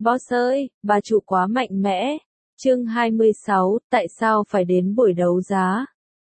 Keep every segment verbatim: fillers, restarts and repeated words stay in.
Boss ơi, bà chủ quá mạnh mẽ. Chương hai mươi sáu, tại sao phải đến buổi đấu giá?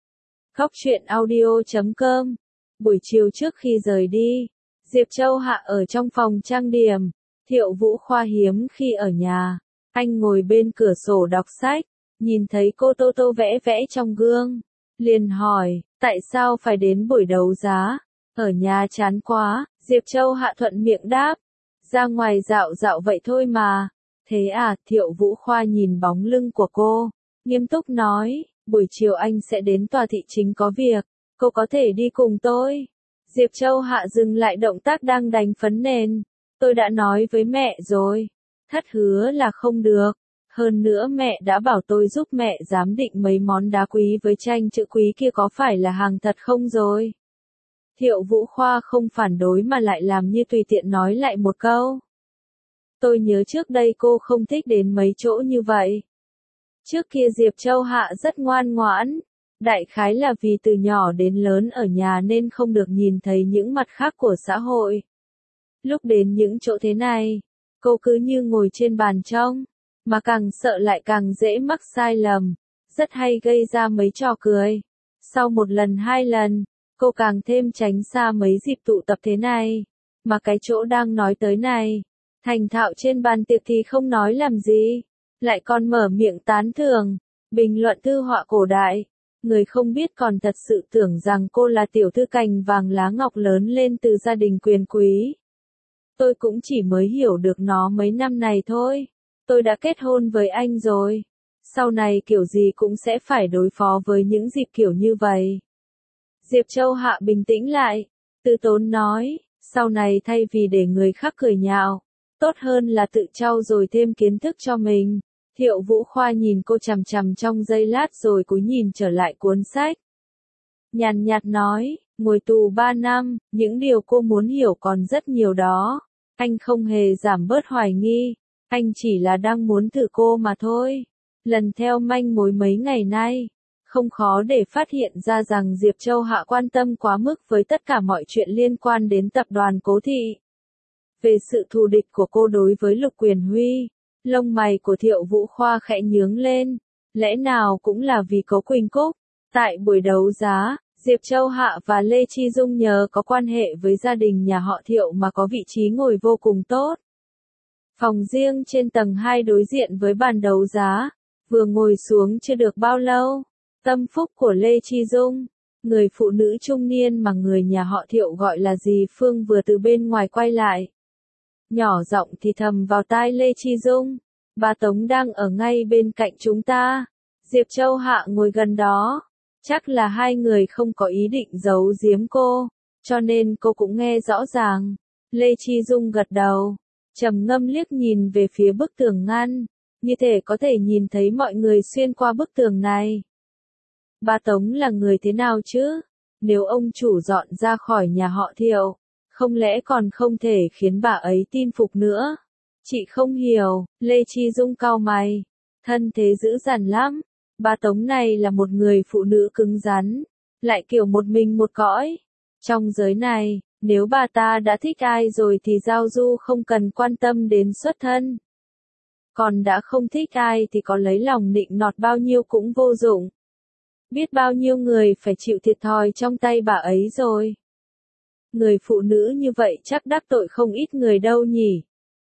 Góc truyện audio chấm com. Buổi chiều trước khi rời đi, Diệp Châu Hạ ở trong phòng trang điểm, Thiệu Vũ Khoa hiếm khi ở nhà. Anh ngồi bên cửa sổ đọc sách, nhìn thấy cô Tô Tô vẽ vẽ trong gương, liền hỏi, tại sao phải đến buổi đấu giá? Ở nhà chán quá, Diệp Châu Hạ thuận miệng đáp. Ra ngoài dạo dạo vậy thôi mà. Thế à, Thiệu Vũ Khoa nhìn bóng lưng của cô, nghiêm túc nói, buổi chiều anh sẽ đến tòa thị chính có việc, cô có thể đi cùng tôi. Diệp Châu Hạ dừng lại động tác đang đánh phấn nền. Tôi đã nói với mẹ rồi, thất hứa là không được. Hơn nữa mẹ đã bảo tôi giúp mẹ giám định mấy món đá quý với tranh chữ quý kia có phải là hàng thật không rồi. Thiệu Vũ Khoa không phản đối mà lại làm như tùy tiện nói lại một câu. Tôi nhớ trước đây cô không thích đến mấy chỗ như vậy. Trước kia Diệp Châu Hạ rất ngoan ngoãn, đại khái là vì từ nhỏ đến lớn ở nhà nên không được nhìn thấy những mặt khác của xã hội. Lúc đến những chỗ thế này, cô cứ như ngồi trên bàn trông, mà càng sợ lại càng dễ mắc sai lầm, rất hay gây ra mấy trò cười. Sau một lần hai lần, cô càng thêm tránh xa mấy dịp tụ tập thế này, mà cái chỗ đang nói tới này, thành thạo trên bàn tiệc thì không nói làm gì, lại còn mở miệng tán thưởng, bình luận thư họa cổ đại. Người không biết còn thật sự tưởng rằng cô là tiểu thư cành vàng lá ngọc lớn lên từ gia đình quyền quý. Tôi cũng chỉ mới hiểu được nó mấy năm này thôi. Tôi đã kết hôn với anh rồi. Sau này kiểu gì cũng sẽ phải đối phó với những dịp kiểu như vậy. Diệp Châu Hạ bình tĩnh lại, từ tốn nói, sau này thay vì để người khác cười nhạo, tốt hơn là tự trau dồi thêm kiến thức cho mình. Thiệu Vũ Khoa nhìn cô chằm chằm trong giây lát rồi cúi nhìn trở lại cuốn sách. Nhàn nhạt nói, ngồi tù ba năm, những điều cô muốn hiểu còn rất nhiều đó. Anh không hề giảm bớt hoài nghi, anh chỉ là đang muốn thử cô mà thôi. Lần theo manh mối mấy ngày nay, không khó để phát hiện ra rằng Diệp Châu Hạ quan tâm quá mức với tất cả mọi chuyện liên quan đến tập đoàn Cố Thị. Về sự thù địch của cô đối với Lục Quyền Huy, lông mày của Thiệu Vũ Khoa khẽ nhướng lên, lẽ nào cũng là vì Cố Quỳnh Cúc. Tại buổi đấu giá, Diệp Châu Hạ và Lê Chi Dung nhờ có quan hệ với gia đình nhà họ Thiệu mà có vị trí ngồi vô cùng tốt. Phòng riêng trên tầng hai đối diện với bàn đấu giá, vừa ngồi xuống chưa được bao lâu, tâm phúc của Lê Chi Dung, người phụ nữ trung niên mà người nhà họ Thiệu gọi là dì Phương vừa từ bên ngoài quay lại. Nhỏ giọng thì thầm vào tai Lê Chi Dung, bà Tống đang ở ngay bên cạnh chúng ta. Diệp Châu Hạ ngồi gần đó, chắc là hai người không có ý định giấu giếm cô, cho nên cô cũng nghe rõ ràng. Lê Chi Dung gật đầu, trầm ngâm liếc nhìn về phía bức tường ngăn, như thể có thể nhìn thấy mọi người xuyên qua bức tường này. Bà Tống là người thế nào chứ? Nếu ông chủ dọn ra khỏi nhà họ Thiệu, không lẽ còn không thể khiến bà ấy tin phục nữa? Chị không hiểu. Lê Chi Dung cau mày, thân thế dữ dằn lắm. Bà Tống này là một người phụ nữ cứng rắn, lại kiểu một mình một cõi. Trong giới này, nếu bà ta đã thích ai rồi thì giao du không cần quan tâm đến xuất thân. Còn đã không thích ai thì có lấy lòng nịnh nọt bao nhiêu cũng vô dụng. Biết bao nhiêu người phải chịu thiệt thòi trong tay bà ấy rồi. Người phụ nữ như vậy chắc đắc tội không ít người đâu nhỉ.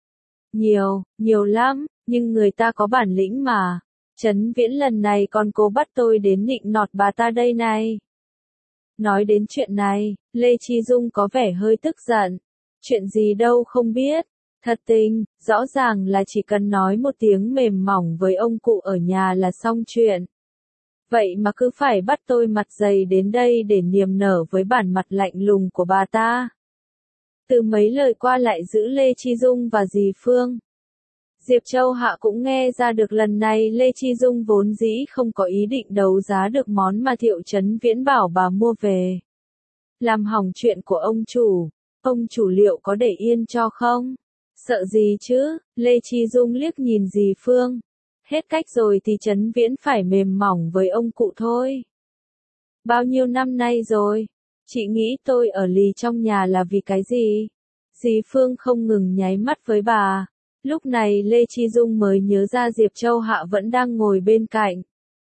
Nhiều, nhiều lắm, nhưng người ta có bản lĩnh mà. Trấn Viễn lần này còn cố bắt tôi đến nịnh nọt bà ta đây này. Nói đến chuyện này, Lê Chi Dung có vẻ hơi tức giận. Chuyện gì đâu không biết. Thật tình, rõ ràng là chỉ cần nói một tiếng mềm mỏng với ông cụ ở nhà là xong chuyện. Vậy mà cứ phải bắt tôi mặt dày đến đây để niềm nở với bản mặt lạnh lùng của bà ta. Từ mấy lời qua lại giữa Lê Chi Dung và dì Phương, Diệp Châu Hạ cũng nghe ra được lần này Lê Chi Dung vốn dĩ không có ý định đấu giá được món mà Thiệu Trấn Viễn bảo bà mua về. Làm hỏng chuyện của ông chủ, ông chủ liệu có để yên cho không? Sợ gì chứ? Lê Chi Dung liếc nhìn dì Phương. Hết cách rồi thì Trấn Viễn phải mềm mỏng với ông cụ thôi. Bao nhiêu năm nay rồi? Chị nghĩ tôi ở lì trong nhà là vì cái gì? Dì Phương không ngừng nháy mắt với bà. Lúc này Lê Chi Dung mới nhớ ra Diệp Châu Hạ vẫn đang ngồi bên cạnh.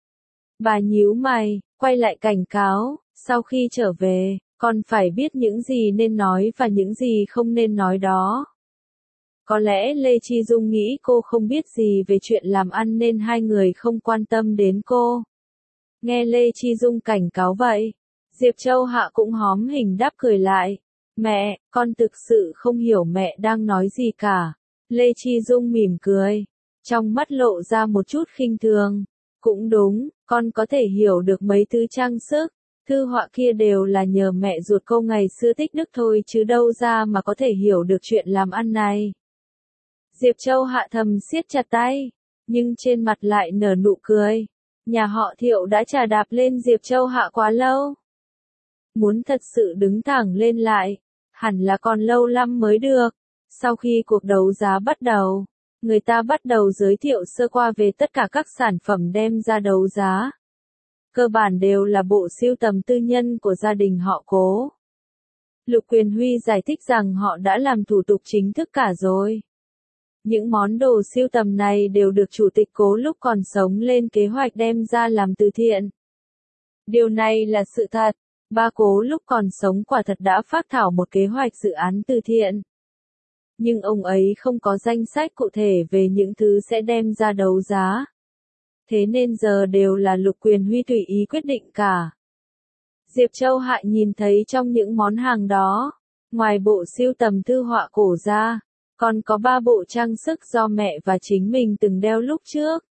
Bà nhíu mày, quay lại cảnh cáo, sau khi trở về, con phải biết những gì nên nói và những gì không nên nói đó. Có lẽ Lê Chi Dung nghĩ cô không biết gì về chuyện làm ăn nên hai người không quan tâm đến cô. Nghe Lê Chi Dung cảnh cáo vậy, Diệp Châu Hạ cũng hóm hình đáp cười lại. Mẹ, con thực sự không hiểu mẹ đang nói gì cả. Lê Chi Dung mỉm cười, trong mắt lộ ra một chút khinh thường. Cũng đúng, con có thể hiểu được mấy thứ trang sức, thư họa kia đều là nhờ mẹ ruột cô ngày xưa tích đức thôi chứ đâu ra mà có thể hiểu được chuyện làm ăn này. Diệp Châu Hạ thầm siết chặt tay, nhưng trên mặt lại nở nụ cười. Nhà họ Thiệu đã chà đạp lên Diệp Châu Hạ quá lâu. Muốn thật sự đứng thẳng lên lại, hẳn là còn lâu lắm mới được. Sau khi cuộc đấu giá bắt đầu, người ta bắt đầu giới thiệu sơ qua về tất cả các sản phẩm đem ra đấu giá. Cơ bản đều là bộ sưu tầm tư nhân của gia đình họ Cố. Lục Quyền Huy giải thích rằng họ đã làm thủ tục chính thức cả rồi. Những món đồ sưu tầm này đều được Chủ tịch Cố lúc còn sống lên kế hoạch đem ra làm từ thiện. Điều này là sự thật, ba Cố lúc còn sống quả thật đã phác thảo một kế hoạch dự án từ thiện. Nhưng ông ấy không có danh sách cụ thể về những thứ sẽ đem ra đấu giá. Thế nên giờ đều là Lục Quyền Huy tùy ý quyết định cả. Diệp Châu Hạ nhìn thấy trong những món hàng đó, ngoài bộ sưu tầm thư họa cổ ra, còn có ba bộ trang sức do mẹ và chính mình từng đeo lúc trước.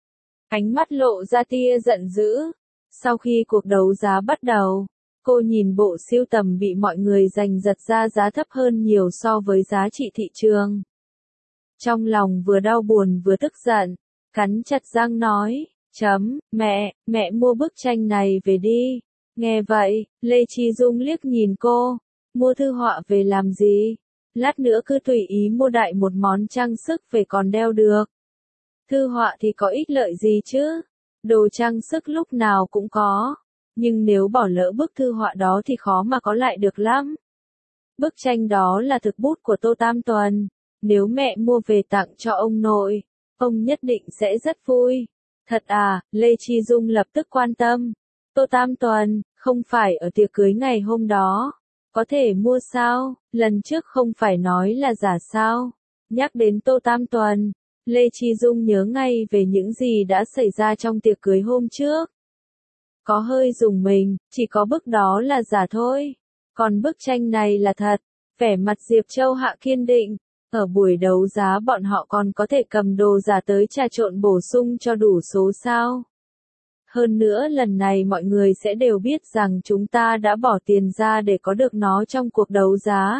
Ánh mắt lộ ra tia giận dữ. Sau khi cuộc đấu giá bắt đầu, cô nhìn bộ sưu tầm bị mọi người giành giật ra giá thấp hơn nhiều so với giá trị thị trường. Trong lòng vừa đau buồn vừa tức giận, cắn chặt răng nói, chấm, mẹ, mẹ mua bức tranh này về đi. Nghe vậy, Lê Chi Dung liếc nhìn cô, mua thư họa về làm gì? Lát nữa cứ tùy ý mua đại một món trang sức về còn đeo được. Thư họa thì có ích lợi gì chứ? Đồ trang sức lúc nào cũng có. Nhưng nếu bỏ lỡ bức thư họa đó thì khó mà có lại được lắm. Bức tranh đó là thực bút của Tô Tam Tuần. Nếu mẹ mua về tặng cho ông nội, ông nhất định sẽ rất vui. Thật à, Lê Chi Dung lập tức quan tâm. Tô Tam Tuần, không phải ở tiệc cưới ngày hôm đó. Có thể mua sao? Lần trước không phải nói là giả sao? Nhắc đến Tô Tam Tuần, Lê Chi Dung nhớ ngay về những gì đã xảy ra trong tiệc cưới hôm trước. Có hơi rùng mình, chỉ có bức đó là giả thôi. Còn bức tranh này là thật. Vẻ mặt Diệp Châu Hạ kiên định. Ở buổi đấu giá bọn họ còn có thể cầm đồ giả tới trà trộn bổ sung cho đủ số sao. Hơn nữa lần này mọi người sẽ đều biết rằng chúng ta đã bỏ tiền ra để có được nó trong cuộc đấu giá.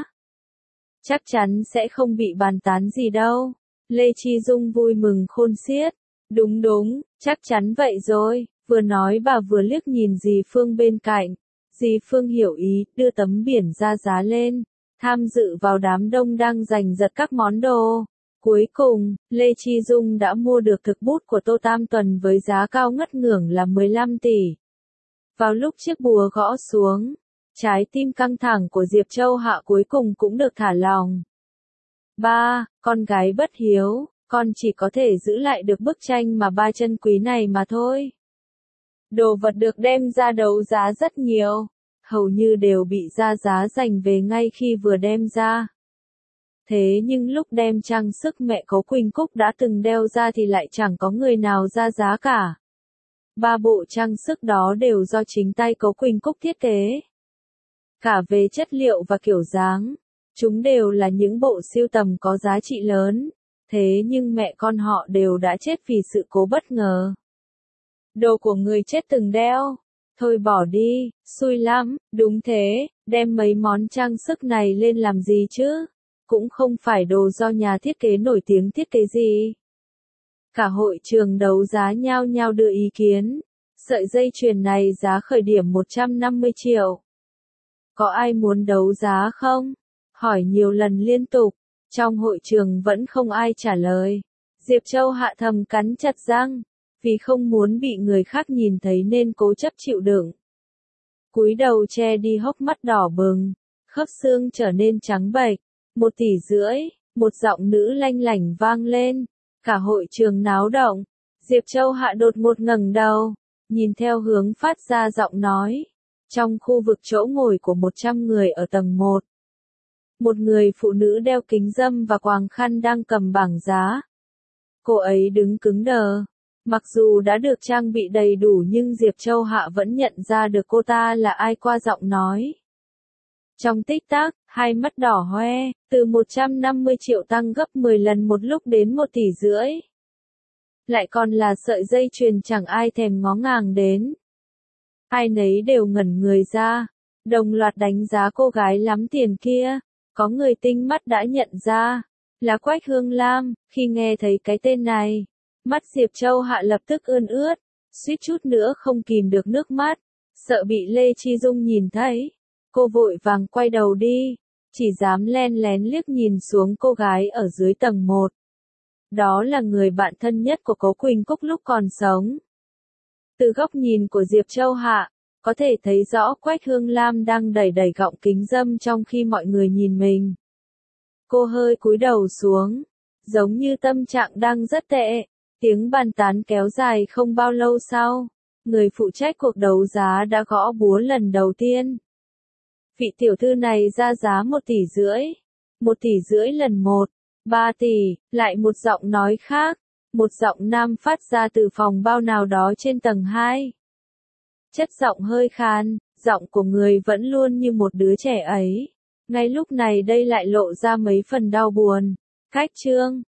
Chắc chắn sẽ không bị bàn tán gì đâu. Lê Chi Dung vui mừng khôn xiết. Đúng đúng, chắc chắn vậy rồi. Vừa nói bà vừa liếc nhìn dì Phương bên cạnh. Dì Phương hiểu ý, đưa tấm biển ra giá lên. Tham dự vào đám đông đang giành giật các món đồ. Cuối cùng, Lê Chi Dung đã mua được thực bút của Tô Tam Tuần với giá cao ngất ngưởng là mười lăm tỷ. Vào lúc chiếc búa gõ xuống, trái tim căng thẳng của Diệp Châu Hạ cuối cùng cũng được thả lỏng. Ba, con gái bất hiếu, con chỉ có thể giữ lại được bức tranh mà ba chân quý này mà thôi. Đồ vật được đem ra đấu giá rất nhiều, hầu như đều bị ra giá giành về ngay khi vừa đem ra. Thế nhưng lúc đem trang sức mẹ Cố Quỳnh Cúc đã từng đeo ra thì lại chẳng có người nào ra giá cả. Ba bộ trang sức đó đều do chính tay Cố Quỳnh Cúc thiết kế. Cả về chất liệu và kiểu dáng, chúng đều là những bộ sưu tầm có giá trị lớn. Thế nhưng mẹ con họ đều đã chết vì sự cố bất ngờ. Đồ của người chết từng đeo. Thôi bỏ đi, xui lắm, đúng thế, đem mấy món trang sức này lên làm gì chứ? Cũng không phải đồ do nhà thiết kế nổi tiếng thiết kế gì. Cả hội trường đấu giá nhao nhao đưa ý kiến. Sợi dây chuyền này giá khởi điểm một trăm năm mươi triệu. Có ai muốn đấu giá không? Hỏi nhiều lần liên tục. Trong hội trường vẫn không ai trả lời. Diệp Châu Hạ thầm cắn chặt răng. Vì không muốn bị người khác nhìn thấy nên cố chấp chịu đựng. Cúi đầu che đi hốc mắt đỏ bừng. Khớp xương trở nên trắng bệch. Một tỷ rưỡi, Một giọng nữ lanh lảnh vang lên, cả hội trường náo động. Diệp Châu Hạ đột ngột ngẩng đầu, nhìn theo hướng phát ra giọng nói. Trong khu vực chỗ ngồi của một trăm người ở tầng một. Một người phụ nữ đeo kính râm và quàng khăn đang cầm bảng giá. Cô ấy đứng cứng đờ. Mặc dù đã được trang bị đầy đủ nhưng Diệp Châu Hạ vẫn nhận ra được cô ta là ai qua giọng nói. Trong tích tắc, hai mắt đỏ hoe, từ một trăm năm mươi triệu tăng gấp mười lần một lúc đến một tỷ rưỡi. Lại còn là sợi dây chuyền chẳng ai thèm ngó ngàng đến. Ai nấy đều ngẩn người ra, đồng loạt đánh giá cô gái lắm tiền kia. Có người tinh mắt đã nhận ra, là Quách Hương Lam. Khi nghe thấy cái tên này, mắt Diệp Châu Hạ lập tức ươn ướt, suýt chút nữa không kìm được nước mắt, sợ bị Lê Chi Dung nhìn thấy. Cô vội vàng quay đầu đi, chỉ dám len lén liếc nhìn xuống cô gái ở dưới tầng một. Đó là người bạn thân nhất của Cố Quỳnh Cúc lúc còn sống. Từ góc nhìn của Diệp Châu Hạ, có thể thấy rõ Quách Hương Lam đang đẩy đẩy gọng kính râm trong khi mọi người nhìn mình. Cô hơi cúi đầu xuống, giống như tâm trạng đang rất tệ. Tiếng bàn tán kéo dài không bao lâu sau, người phụ trách cuộc đấu giá đã gõ búa lần đầu tiên. Vị tiểu thư này ra giá một tỷ rưỡi, một tỷ rưỡi lần một, ba tỷ, lại một giọng nói khác, một giọng nam phát ra từ phòng bao nào đó trên tầng hai. Chất giọng hơi khan, giọng của người vẫn luôn như một đứa trẻ ấy. Ngay lúc này đây lại lộ ra mấy phần đau buồn. Khách trương,